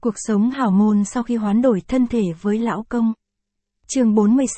Cuộc sống hào môn sau khi hoán đổi thân thể với lão công. Chương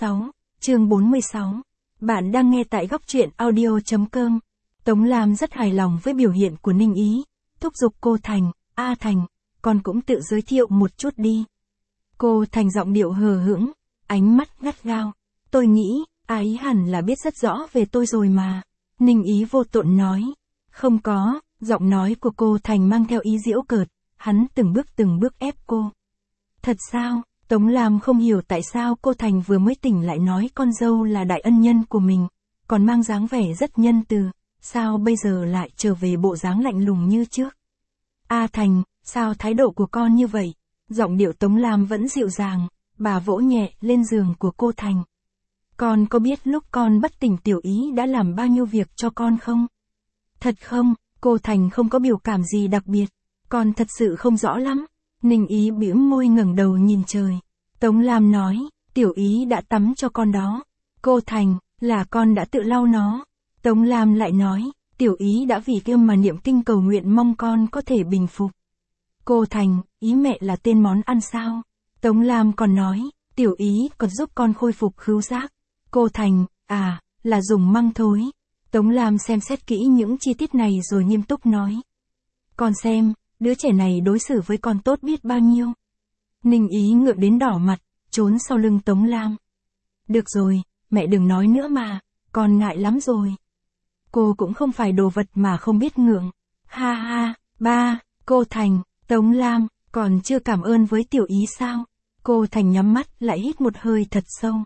46. Bạn đang nghe tại góc truyện audio.com. Tống Lam rất hài lòng với biểu hiện của Ninh Ý, thúc giục cô Thành, Thành, con cũng tự giới thiệu một chút đi. Cô Thành giọng điệu hờ hững, ánh mắt gắt gao. Tôi nghĩ, ấy hẳn là biết rất rõ về tôi rồi mà. Ninh Ý vô tội nói. Không có, giọng nói của cô Thành mang theo ý giễu cợt, hắn từng bước ép cô. Thật sao? Tống Lam không hiểu tại sao cô Thành vừa mới tỉnh lại nói con dâu là đại ân nhân của mình, còn mang dáng vẻ rất nhân từ, sao bây giờ lại trở về bộ dáng lạnh lùng như trước? Thành, sao thái độ của con như vậy? Giọng điệu Tống Lam vẫn dịu dàng, bà vỗ nhẹ lên giường của cô Thành. Con có biết lúc con bất tỉnh Tiểu Ý đã làm bao nhiêu việc cho con không? Thật không? Cô Thành không có biểu cảm gì đặc biệt. Con thật sự không rõ lắm. Ninh Ý bĩu môi ngẩng đầu nhìn trời. Tống Lam nói, Tiểu Ý đã tắm cho con đó. Cô Thành, là con đã tự lau nó. Tống Lam lại nói, Tiểu Ý đã vì kêu mà niệm kinh cầu nguyện mong con có thể bình phục. Cô Thành, ý mẹ là tên món ăn sao? Tống Lam còn nói, Tiểu Ý còn giúp con khôi phục khứu giác. Cô Thành, là dùng măng thối. Tống Lam xem xét kỹ những chi tiết này rồi nghiêm túc nói. Con xem, đứa trẻ này đối xử với con tốt biết bao nhiêu. Ninh Ý ngượng đến đỏ mặt, trốn sau lưng Tống Lam. Được rồi, mẹ đừng nói nữa mà, con ngại lắm rồi. Cô cũng không phải đồ vật mà không biết ngượng. Ha ha, ba, cô Thành, Tống Lam, còn chưa cảm ơn với Tiểu Ý sao? Cô Thành nhắm mắt lại hít một hơi thật sâu.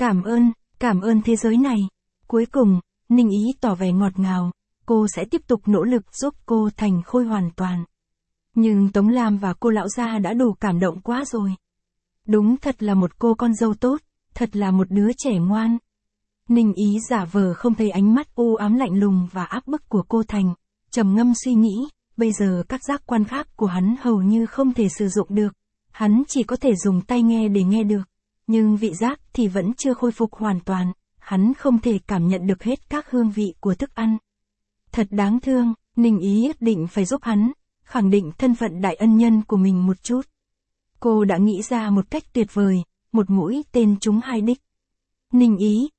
Cảm ơn thế giới này. Cuối cùng, Ninh Ý tỏ vẻ ngọt ngào, cô sẽ tiếp tục nỗ lực giúp cô Thành khôi hoàn toàn. Nhưng Tống Lam và cô lão gia đã đủ cảm động quá rồi. Đúng thật là một cô con dâu tốt, thật là một đứa trẻ ngoan. Ninh Ý giả vờ không thấy ánh mắt u ám lạnh lùng và áp bức của cô Thành, trầm ngâm suy nghĩ, bây giờ các giác quan khác của hắn hầu như không thể sử dụng được, hắn chỉ có thể dùng tai nghe để nghe được, nhưng vị giác thì vẫn chưa khôi phục hoàn toàn, hắn không thể cảm nhận được hết các hương vị của thức ăn. Thật đáng thương, Ninh Ý nhất định phải giúp hắn, khẳng định thân phận đại ân nhân của mình một chút. Cô đã nghĩ ra một cách tuyệt vời, một mũi tên trúng hai đích. Ninh Ý,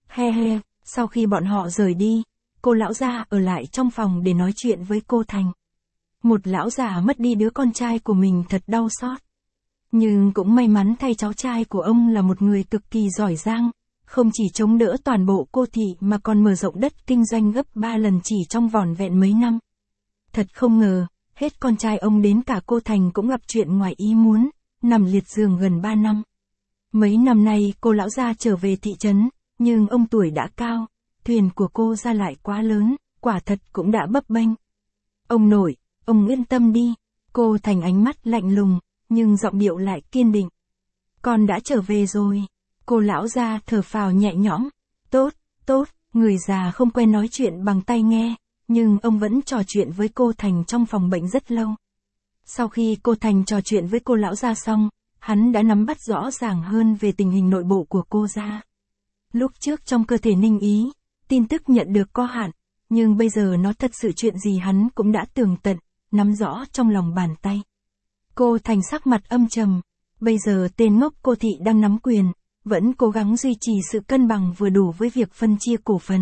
sau khi bọn họ rời đi, cô lão già ở lại trong phòng để nói chuyện với cô Thành. Một lão già mất đi đứa con trai của mình thật đau xót. Nhưng cũng may mắn thay cháu trai của ông là một người cực kỳ giỏi giang, không chỉ chống đỡ toàn bộ cô thị mà còn mở rộng đất kinh doanh gấp 3 lần chỉ trong vỏn vẹn mấy năm. Thật không ngờ, hết con trai ông đến cả cô Thành cũng gặp chuyện ngoài ý muốn, nằm liệt giường gần 3 năm. Mấy năm nay cô lão gia trở về thị trấn, nhưng ông tuổi đã cao, thuyền của cô ra lại quá lớn, quả thật cũng đã bấp bênh. Ông nội, ông yên tâm đi, cô Thành ánh mắt lạnh lùng, nhưng giọng điệu lại kiên định. Con đã trở về rồi. Cô lão gia thở phào nhẹ nhõm. Tốt, người già không quen nói chuyện bằng tai nghe, nhưng ông vẫn trò chuyện với cô Thành trong phòng bệnh rất lâu. Sau khi cô Thành trò chuyện với cô lão gia xong, hắn đã nắm bắt rõ ràng hơn về tình hình nội bộ của cô gia. Lúc trước trong cơ thể Ninh Ý, tin tức nhận được có hạn, nhưng bây giờ nó thật sự chuyện gì hắn cũng đã tường tận, nắm rõ trong lòng bàn tay. Cô Thành sắc mặt âm trầm, bây giờ tên ngốc cô thị đang nắm quyền, vẫn cố gắng duy trì sự cân bằng vừa đủ với việc phân chia cổ phần.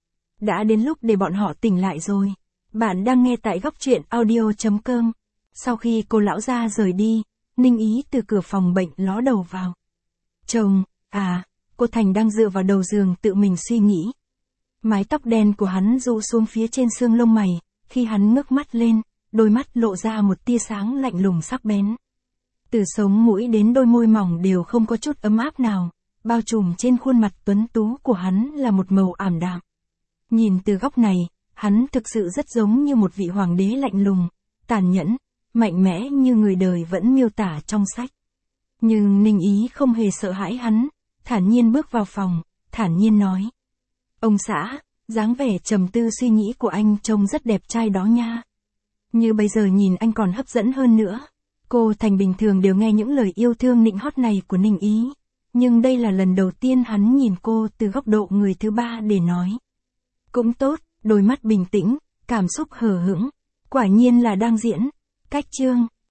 Đã đến lúc để bọn họ tỉnh lại rồi. Bạn đang nghe tại góc truyện audio.com. Sau khi cô lão gia rời đi, Ninh Ý từ cửa phòng bệnh ló đầu vào. Chồng, cô Thành đang dựa vào đầu giường tự mình suy nghĩ. Mái tóc đen của hắn rũ xuống phía trên xương lông mày, khi hắn ngước mắt lên, đôi mắt lộ ra một tia sáng lạnh lùng sắc bén. Từ sống mũi đến đôi môi mỏng đều không có chút ấm áp nào, bao trùm trên khuôn mặt tuấn tú của hắn là một màu ảm đạm. Nhìn từ góc này, hắn thực sự rất giống như một vị hoàng đế lạnh lùng, tàn nhẫn, mạnh mẽ như người đời vẫn miêu tả trong sách. Nhưng Ninh Ý không hề sợ hãi hắn, thản nhiên bước vào phòng, thản nhiên nói. Ông xã, dáng vẻ trầm tư suy nghĩ của anh trông rất đẹp trai đó nha. Như bây giờ nhìn anh còn hấp dẫn hơn nữa. Cô Thành bình thường đều nghe những lời yêu thương nịnh hót này của Ninh Ý, nhưng đây là lần đầu tiên hắn nhìn cô từ góc độ người thứ ba để nói. Cũng tốt, đôi mắt bình tĩnh, cảm xúc hờ hững, quả nhiên là đang diễn. Cách chương